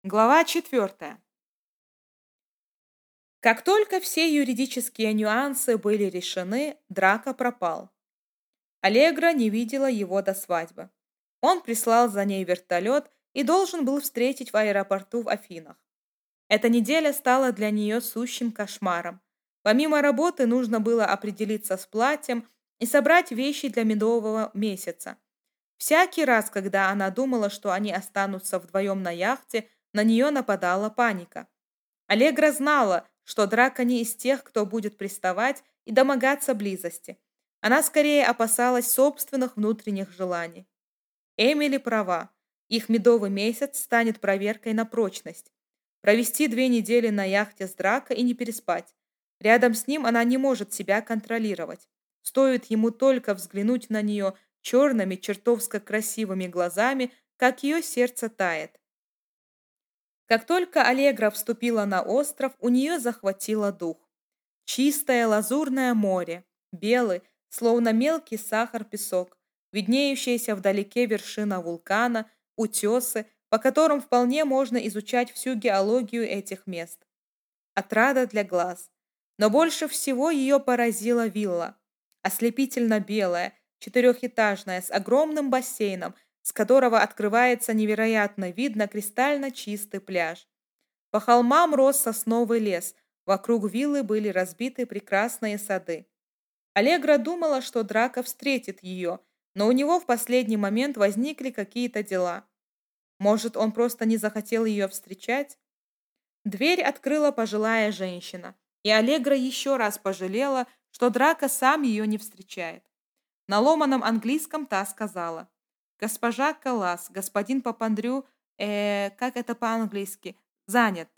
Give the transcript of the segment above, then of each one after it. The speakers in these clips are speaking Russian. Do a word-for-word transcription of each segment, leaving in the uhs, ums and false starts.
Глава четвертая. Как только все юридические нюансы были решены, Драко пропал. Аллегра не видела его до свадьбы. Он прислал за ней вертолет и должен был встретить в аэропорту в Афинах. Эта неделя стала для нее сущим кошмаром. Помимо работы нужно было определиться с платьем и собрать вещи для медового месяца. Всякий раз, когда она думала, что они останутся вдвоем на яхте, на нее нападала паника. Аллегра знала, что Драко не из тех, кто будет приставать и домогаться близости. Она скорее опасалась собственных внутренних желаний. Эмили права. Их медовый месяц станет проверкой на прочность. Провести две недели на яхте с Драко и не переспать. Рядом с ним она не может себя контролировать. Стоит ему только взглянуть на нее черными, чертовско красивыми глазами, как ее сердце тает. Как только Аллегра вступила на остров, у нее захватило дух. Чистое лазурное море, белый, словно мелкий сахар песок, виднеющаяся вдалеке вершина вулкана, утесы, по которым вполне можно изучать всю геологию этих мест. Отрада для глаз. Но больше всего ее поразила вилла. Ослепительно белая, четырехэтажная, с огромным бассейном, с которого открывается невероятный вид на кристально чистый пляж. По холмам рос сосновый лес, вокруг виллы были разбиты прекрасные сады. Аллегра думала, что Драко встретит ее, но у него в последний момент возникли какие-то дела. Может, он просто не захотел ее встречать? Дверь открыла пожилая женщина, и Аллегра еще раз пожалела, что Драко сам ее не встречает. На ломаном английском та сказала: «Госпожа Каллас, господин Папандрю, э, как это по-английски, занят».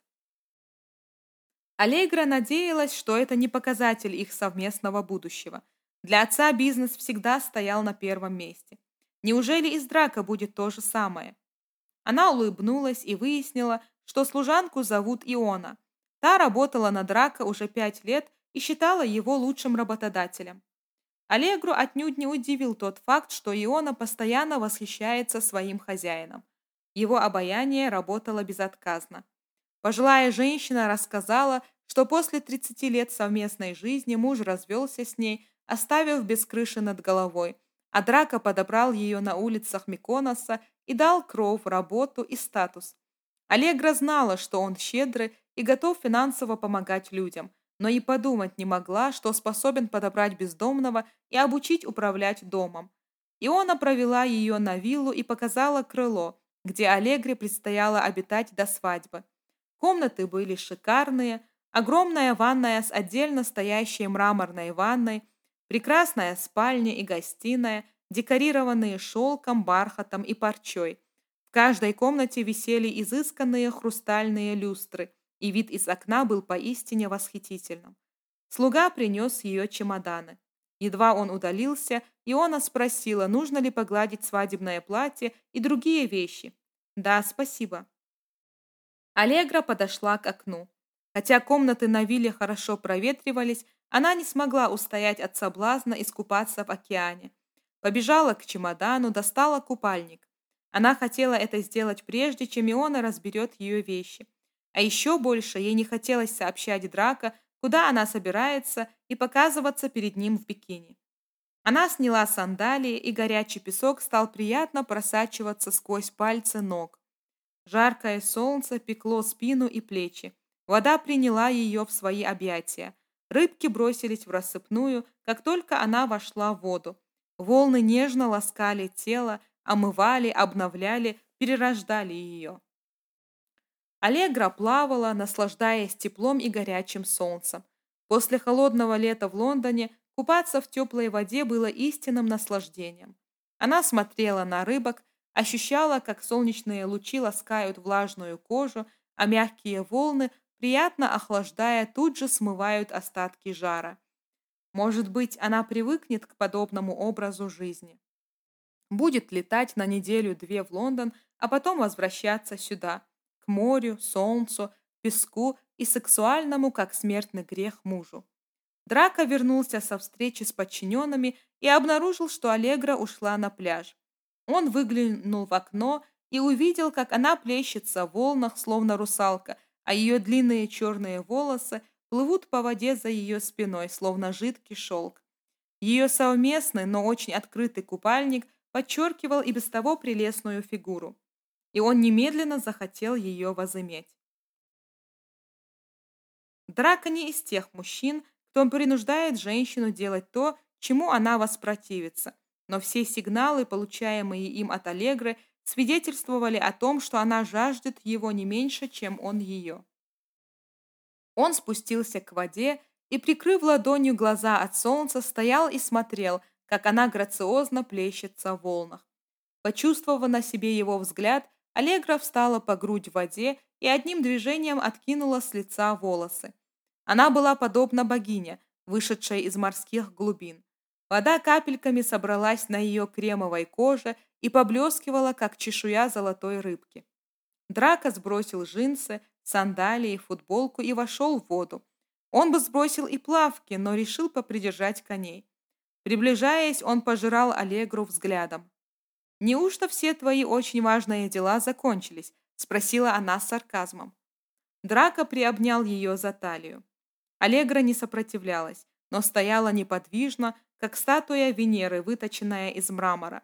Аллегра надеялась, что это не показатель их совместного будущего. Для отца бизнес всегда стоял на первом месте. Неужели и с Драко будет то же самое? Она улыбнулась и выяснила, что служанку зовут Иона. Та работала на Драко уже пять лет и считала его лучшим работодателем. Аллегру отнюдь не удивил тот факт, что Иона постоянно восхищается своим хозяином. Его обаяние работало безотказно. Пожилая женщина рассказала, что после тридцати лет совместной жизни муж развелся с ней, оставив без крыши над головой, а Драко подобрал ее на улицах Миконоса и дал кров, работу и статус. Аллегра знала, что он щедрый и готов финансово помогать людям, но и подумать не могла, что способен подобрать бездомного и обучить управлять домом. Иона провела ее на виллу и показала крыло, где Аллегре предстояло обитать до свадьбы. Комнаты были шикарные, огромная ванная с отдельно стоящей мраморной ванной, прекрасная спальня и гостиная, декорированные шелком, бархатом и парчой. В каждой комнате висели изысканные хрустальные люстры, и вид из окна был поистине восхитительным. Слуга принес ее чемоданы. Едва он удалился, Иона спросила, нужно ли погладить свадебное платье и другие вещи. «Да, спасибо». Аллегра подошла к окну. Хотя комнаты на вилле хорошо проветривались, она не смогла устоять от соблазна искупаться в океане. Побежала к чемодану, достала купальник. Она хотела это сделать прежде, чем Иона разберет ее вещи. А еще больше ей не хотелось сообщать Драко, куда она собирается, и показываться перед ним в бикини. Она сняла сандалии, и горячий песок стал приятно просачиваться сквозь пальцы ног. Жаркое солнце пекло спину и плечи. Вода приняла ее в свои объятия. Рыбки бросились в рассыпную, как только она вошла в воду. Волны нежно ласкали тело, омывали, обновляли, перерождали ее. Аллегра плавала, наслаждаясь теплом и горячим солнцем. После холодного лета в Лондоне купаться в теплой воде было истинным наслаждением. Она смотрела на рыбок, ощущала, как солнечные лучи ласкают влажную кожу, а мягкие волны, приятно охлаждая, тут же смывают остатки жара. Может быть, она привыкнет к подобному образу жизни. Будет летать на неделю-две в Лондон, а потом возвращаться сюда, к морю, солнцу, песку и сексуальному, как смертный грех, мужу. Драко вернулся со встречи с подчиненными и обнаружил, что Аллегра ушла на пляж. Он выглянул в окно и увидел, как она плещется в волнах, словно русалка, а ее длинные черные волосы плывут по воде за ее спиной, словно жидкий шелк. Ее совместный, но очень открытый купальник подчеркивал и без того прелестную фигуру, и он немедленно захотел ее возыметь. Драко не из тех мужчин, кто принуждает женщину делать то, чему она воспротивится, но все сигналы, получаемые им от Аллегры, свидетельствовали о том, что она жаждет его не меньше, чем он ее. Он спустился к воде и, прикрыв ладонью глаза от солнца, стоял и смотрел, как она грациозно плещется в волнах. Почувствовав на себе его взгляд, Аллегра встала по грудь в воде и одним движением откинула с лица волосы. Она была подобна богине, вышедшей из морских глубин. Вода капельками собралась на ее кремовой коже и поблескивала, как чешуя золотой рыбки. Драко сбросил джинсы, сандалии, футболку и вошел в воду. Он бы сбросил и плавки, но решил попридержать коней. Приближаясь, он пожирал Аллегру взглядом. «Неужто все твои очень важные дела закончились?» — спросила она с сарказмом. Драко приобнял ее за талию. Аллегра не сопротивлялась, но стояла неподвижно, как статуя Венеры, выточенная из мрамора.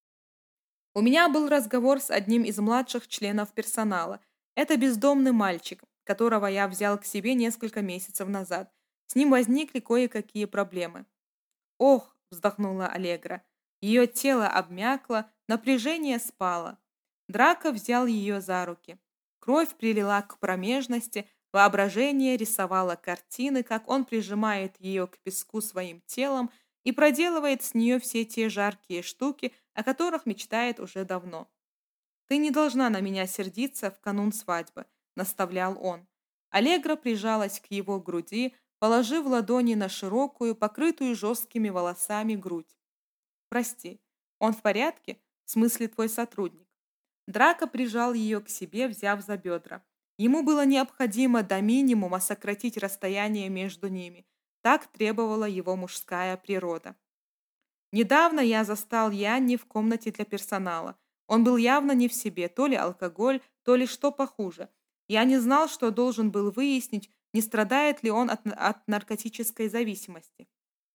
У меня был разговор с одним из младших членов персонала. Это бездомный мальчик, которого я взял к себе несколько месяцев назад. С ним возникли кое-какие проблемы. «Ох!» — вздохнула Аллегра. Ее тело обмякло, напряжение спало. Драко взял ее за руки. Кровь прилила к промежности, воображение рисовало картины, как он прижимает ее к песку своим телом и проделывает с нее все те жаркие штуки, о которых мечтает уже давно. «Ты не должна на меня сердиться в канун свадьбы», — наставлял он. Аллегра прижалась к его груди, положив ладони на широкую, покрытую жесткими волосами грудь. «Прости, он в порядке? В смысле твой сотрудник?» Драко прижал ее к себе, взяв за бедра. Ему было необходимо до минимума сократить расстояние между ними. Так требовала его мужская природа. Недавно я застал Янни в комнате для персонала. Он был явно не в себе, то ли алкоголь, то ли что похуже. Я не знал, что должен был выяснить, не страдает ли он от, от наркотической зависимости.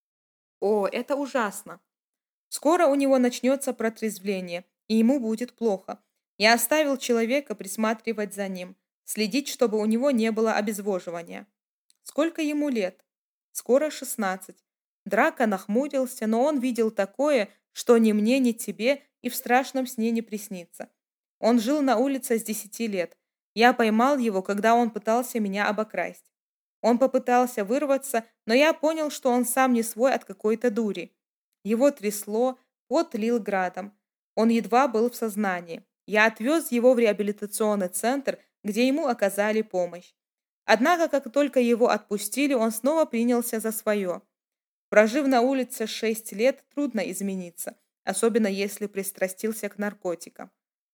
О, это ужасно. Скоро у него начнется протрезвление, и ему будет плохо. Я оставил человека присматривать за ним, следить, чтобы у него не было обезвоживания. Сколько ему лет? Скоро шестнадцать. Драко нахмурился, но он видел такое, что ни мне, ни тебе и в страшном сне не приснится. Он жил на улице с десяти лет. Я поймал его, когда он пытался меня обокрасть. Он попытался вырваться, но я понял, что он сам не свой от какой-то дури. Его трясло, пот лил градом. Он едва был в сознании. Я отвез его в реабилитационный центр, где ему оказали помощь. Однако, как только его отпустили, он снова принялся за свое. Прожив на улице шесть лет, трудно измениться, особенно если пристрастился к наркотикам.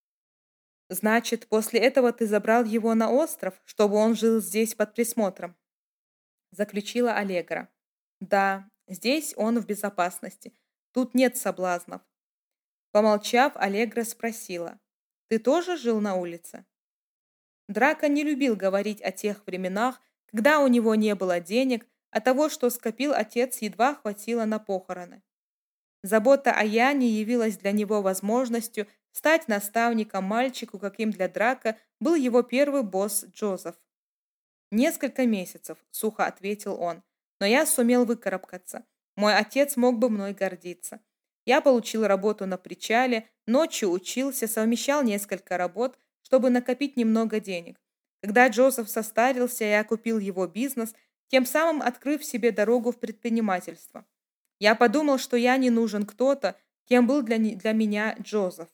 «Значит, после этого ты забрал его на остров, чтобы он жил здесь под присмотром?» Заключила Аллегра. «Да, здесь он в безопасности. Тут нет соблазнов». Помолчав, Аллегра спросила. «Ты тоже жил на улице?» Драко не любил говорить о тех временах, когда у него не было денег, а того, что скопил отец, едва хватило на похороны. Забота о Яне явилась для него возможностью стать наставником мальчику, каким для Драко был его первый босс Джозеф. «Несколько месяцев», — сухо ответил он, — «но я сумел выкарабкаться. Мой отец мог бы мной гордиться. Я получил работу на причале, ночью учился, совмещал несколько работ, чтобы накопить немного денег. Когда Джозеф состарился, я купил его бизнес, тем самым открыв себе дорогу в предпринимательство. Я подумал, что я не нужен кто-то, кем был для, для меня Джозеф».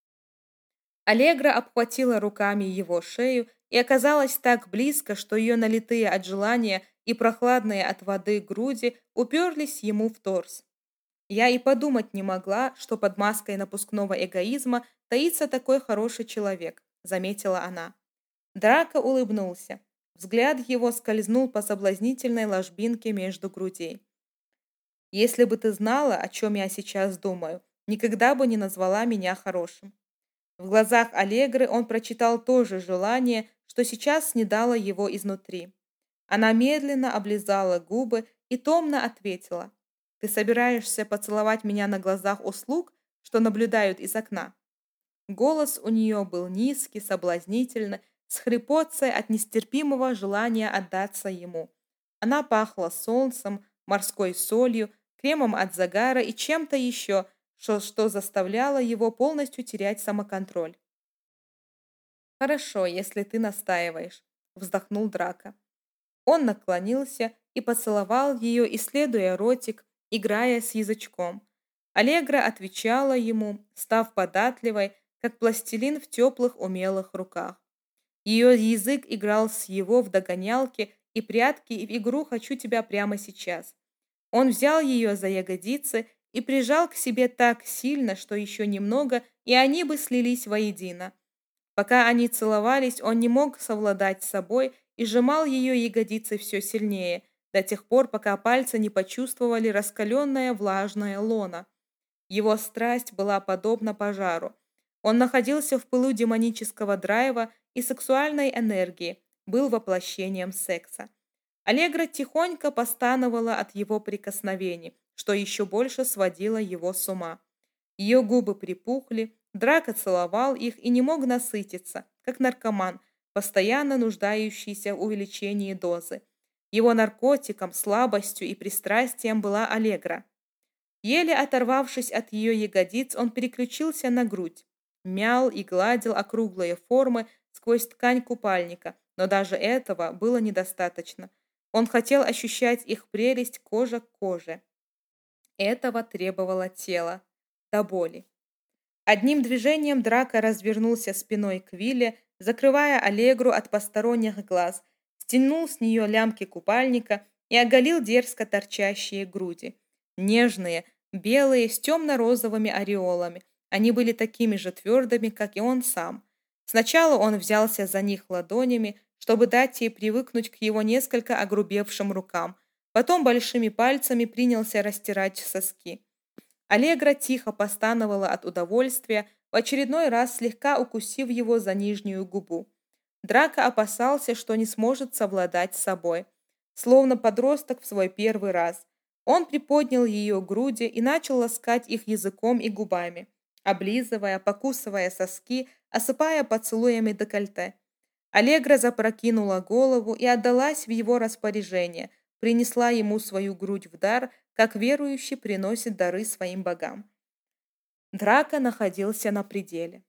Аллегра обхватила руками его шею и оказалась так близко, что ее налитые от желания и прохладные от воды груди уперлись ему в торс. «Я и подумать не могла, что под маской напускного эгоизма таится такой хороший человек», — заметила она. Драко улыбнулся. Взгляд его скользнул по соблазнительной ложбинке между грудей. «Если бы ты знала, о чем я сейчас думаю, никогда бы не назвала меня хорошим». В глазах Аллегры он прочитал то же желание, что сейчас снедало его изнутри. Она медленно облизала губы и томно ответила: «Ты собираешься поцеловать меня на глазах у слуг, что наблюдают из окна?» Голос у нее был низкий, соблазнительный, с хрипотцей от нестерпимого желания отдаться ему. Она пахла солнцем, морской солью, кремом от загара и чем-то еще, что, что заставляло его полностью терять самоконтроль. «Хорошо, если ты настаиваешь», — вздохнул Драко. Он наклонился и поцеловал ее, исследуя ротик, играя с язычком. Аллегра отвечала ему, став податливой, как пластилин в теплых умелых руках. Ее язык играл с его в догонялки и прятки и в игру «Хочу тебя прямо сейчас». Он взял ее за ягодицы и прижал к себе так сильно, что еще немного, и они бы слились воедино. Пока они целовались, он не мог совладать с собой и сжимал ее ягодицы все сильнее, до тех пор, пока пальцы не почувствовали раскаленное влажное лоно. Его страсть была подобна пожару. Он находился в пылу демонического драйва и сексуальной энергии, был воплощением секса. Аллегра тихонько постановала от его прикосновений, что еще больше сводило его с ума. Ее губы припухли, Драко целовал их и не мог насытиться, как наркоман, постоянно нуждающийся в увеличении дозы. Его наркотиком, слабостью и пристрастием была Аллегра. Еле оторвавшись от ее ягодиц, он переключился на грудь, мял и гладил округлые формы сквозь ткань купальника, но даже этого было недостаточно. Он хотел ощущать их прелесть кожа к коже. Этого требовало тело. До боли. Одним движением Драко развернулся спиной к Вилле, закрывая Аллегру от посторонних глаз, стянул с нее лямки купальника и оголил дерзко торчащие груди. Нежные, белые, с темно-розовыми ореолами. Они были такими же твердыми, как и он сам. Сначала он взялся за них ладонями, чтобы дать ей привыкнуть к его несколько огрубевшим рукам. Потом большими пальцами принялся растирать соски. Аллегра тихо постановала от удовольствия, в очередной раз слегка укусив его за нижнюю губу. Драко опасался, что не сможет совладать с собой. Словно подросток в свой первый раз. Он приподнял ее груди и начал ласкать их языком и губами, облизывая, покусывая соски, осыпая поцелуями декольте. Аллегра запрокинула голову и отдалась в его распоряжение, принесла ему свою грудь в дар, как верующий приносит дары своим богам. Драко находился на пределе.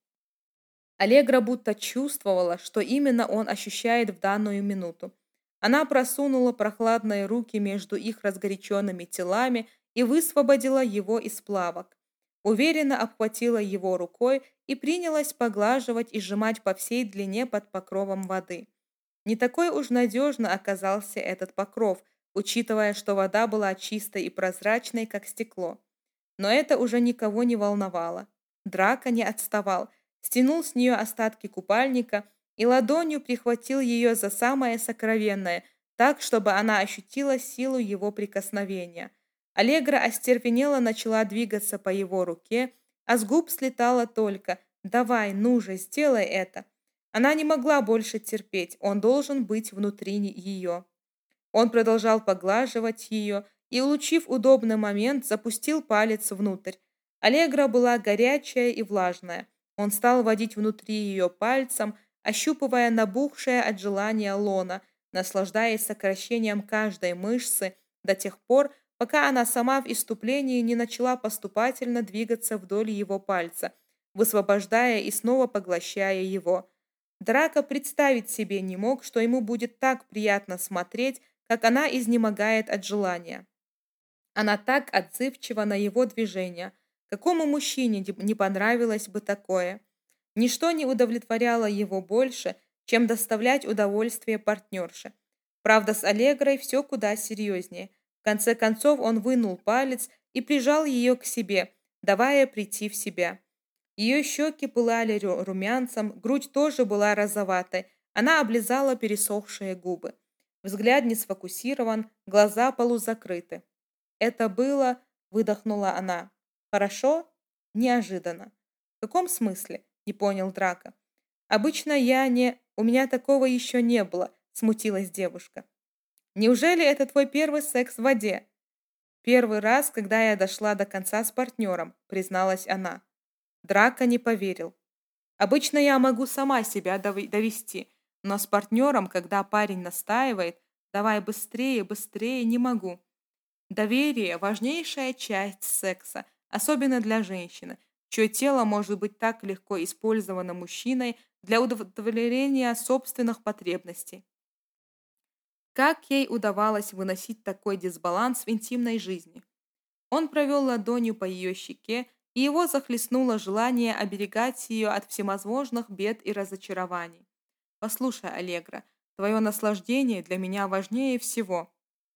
Аллегра будто чувствовала, что именно он ощущает в данную минуту. Она просунула прохладные руки между их разгоряченными телами и высвободила его из плавок. Уверенно обхватила его рукой и принялась поглаживать и сжимать по всей длине под покровом воды. Не такой уж надежно оказался этот покров, учитывая, что вода была чистой и прозрачной, как стекло. Но это уже никого не волновало. Драко не отставал, стянул с нее остатки купальника и ладонью прихватил ее за самое сокровенное, так, чтобы она ощутила силу его прикосновения. Аллегра остервенела начала двигаться по его руке, а с губ слетала только «Давай, ну же, сделай это!». Она не могла больше терпеть, он должен быть внутри ее. Он продолжал поглаживать ее и, улучив удобный момент, запустил палец внутрь. Аллегра была горячая и влажная. Он стал водить внутри ее пальцем, ощупывая набухшее от желания лона, наслаждаясь сокращением каждой мышцы до тех пор, пока она сама в иступлении не начала поступательно двигаться вдоль его пальца, высвобождая и снова поглощая его. Драко представить себе не мог, что ему будет так приятно смотреть, как она изнемогает от желания. Она так отзывчива на его движения. Какому мужчине не понравилось бы такое? Ничто не удовлетворяло его больше, чем доставлять удовольствие партнерше. Правда, с Аллегрой все куда серьезнее. В конце концов он вынул палец и прижал ее к себе, давая прийти в себя. Ее щеки пылали румянцем, грудь тоже была розоватой, она облизала пересохшие губы. Взгляд не сфокусирован, глаза полузакрыты. «Это было...» — выдохнула она. «Хорошо? Неожиданно». «В каком смысле?» Не понял Драко. Обычно я не... У меня такого еще не было, смутилась девушка. Неужели это твой первый секс в воде? Первый раз, когда я дошла до конца с партнером, призналась она. Драко не поверил. Обычно я могу сама себя дови- довести, но с партнером, когда парень настаивает, давай быстрее, быстрее, не могу. Доверие– важнейшая часть секса, особенно для женщины, чье тело может быть так легко использовано мужчиной для удовлетворения собственных потребностей. Как ей удавалось выносить такой дисбаланс в интимной жизни? Он провел ладонью по ее щеке, и его захлестнуло желание оберегать ее от всевозможных бед и разочарований. «Послушай, Аллегра, твое наслаждение для меня важнее всего,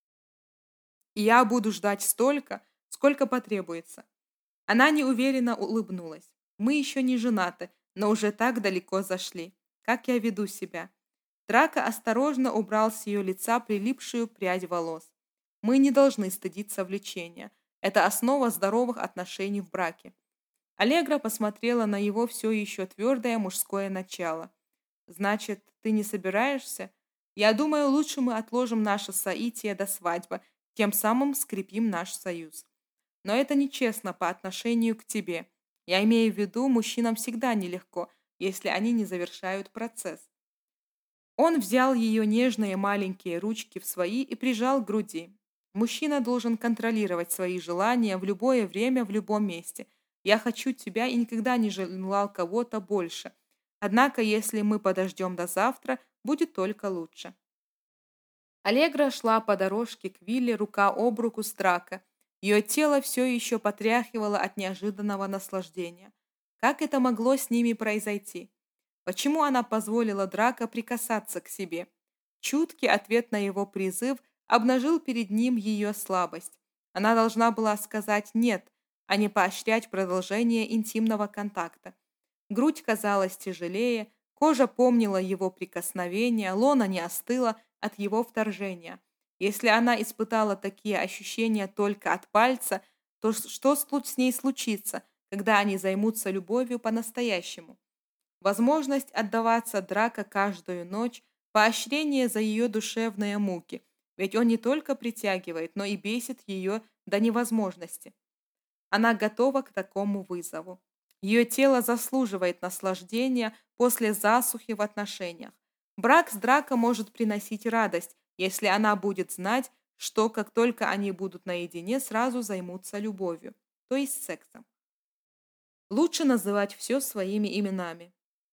и я буду ждать столько, сколько потребуется». Она неуверенно улыбнулась. «Мы еще не женаты, но уже так далеко зашли. Как я веду себя?» Драко осторожно убрал с ее лица прилипшую прядь волос. «Мы не должны стыдиться влечения. Это основа здоровых отношений в браке». Аллегра посмотрела на его все еще твердое мужское начало. «Значит, ты не собираешься? Я думаю, лучше мы отложим наше соитие до свадьбы, тем самым скрепим наш союз. Но это нечестно по отношению к тебе. Я имею в виду, мужчинам всегда нелегко, если они не завершают процесс». Он взял ее нежные маленькие ручки в свои и прижал к груди. «Мужчина должен контролировать свои желания в любое время, в любом месте. Я хочу тебя и никогда не желал кого-то больше. Однако, если мы подождем до завтра, будет только лучше». Аллегра шла по дорожке к вилле рука об руку с Драко. Ее тело все еще потряхивало от неожиданного наслаждения. Как это могло с ними произойти? Почему она позволила Драко прикасаться к себе? Чуткий ответ на его призыв обнажил перед ним ее слабость. Она должна была сказать «нет», а не поощрять продолжение интимного контакта. Грудь казалась тяжелее, кожа помнила его прикосновения, лона не остыла от его вторжения. Если она испытала такие ощущения только от пальца, то что с ней случится, когда они займутся любовью по-настоящему? Возможность отдаваться Драко каждую ночь, поощрение за ее душевные муки, ведь он не только притягивает, но и бесит ее до невозможности. Она готова к такому вызову. Ее тело заслуживает наслаждения после засухи в отношениях. Брак с Драко может приносить радость, если она будет знать, что как только они будут наедине, сразу займутся любовью, то есть сексом. Лучше называть все своими именами.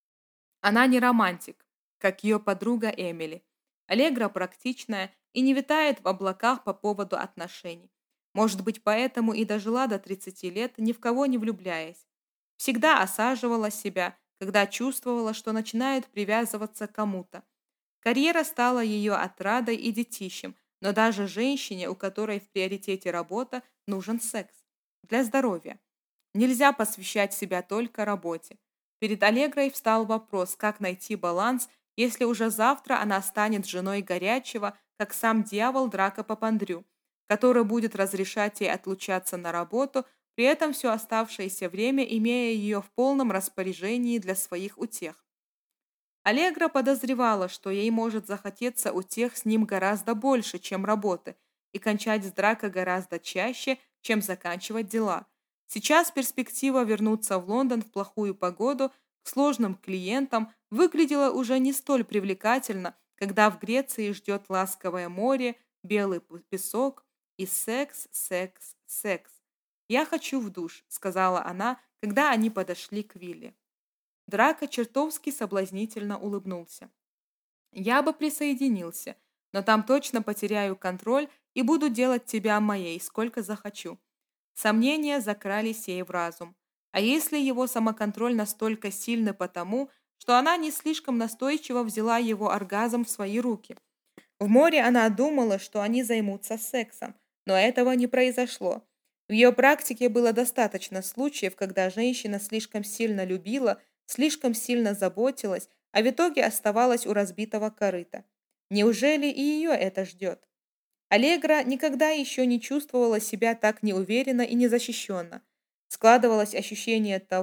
Она не романтик, как ее подруга Эмили. Аллегра практичная и не витает в облаках по поводу отношений. Может быть, поэтому и дожила до тридцати лет, ни в кого не влюбляясь. Всегда осаживала себя, когда чувствовала, что начинает привязываться к кому-то. Карьера стала ее отрадой и детищем, но даже женщине, у которой в приоритете работа, нужен секс. Для здоровья. Нельзя посвящать себя только работе. Перед Аллегрой встал вопрос, как найти баланс, если уже завтра она станет женой горячего, как сам дьявол Драко Папандрю, который будет разрешать ей отлучаться на работу, при этом все оставшееся время имея ее в полном распоряжении для своих утех. Аллегра подозревала, что ей может захотеться утех с ним гораздо больше, чем работы, и кончать с Драко гораздо чаще, чем заканчивать дела. Сейчас перспектива вернуться в Лондон в плохую погоду к сложным клиентам выглядела уже не столь привлекательно, когда в Греции ждет ласковое море, белый песок и секс, секс, секс. «Я хочу в душ», — сказала она, когда они подошли к вилле. Драко чертовски соблазнительно улыбнулся. «Я бы присоединился, но там точно потеряю контроль и буду делать тебя моей, сколько захочу». Сомнения закрались ей в разум. А если его самоконтроль настолько сильный потому, что она не слишком настойчиво взяла его оргазм в свои руки? В море она думала, что они займутся сексом, но этого не произошло. В ее практике было достаточно случаев, когда женщина слишком сильно любила, слишком сильно заботилась, а в итоге оставалась у разбитого корыта. Неужели и ее это ждет? Аллегра никогда еще не чувствовала себя так неуверенно и незащищенно. Складывалось ощущение того,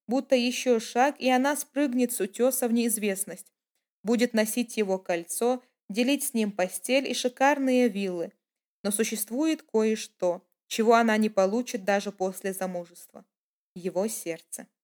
будто еще шаг, и она спрыгнет с утеса в неизвестность, будет носить его кольцо, делить с ним постель и шикарные виллы. Но существует кое-что, чего она не получит даже после замужества. Его сердце.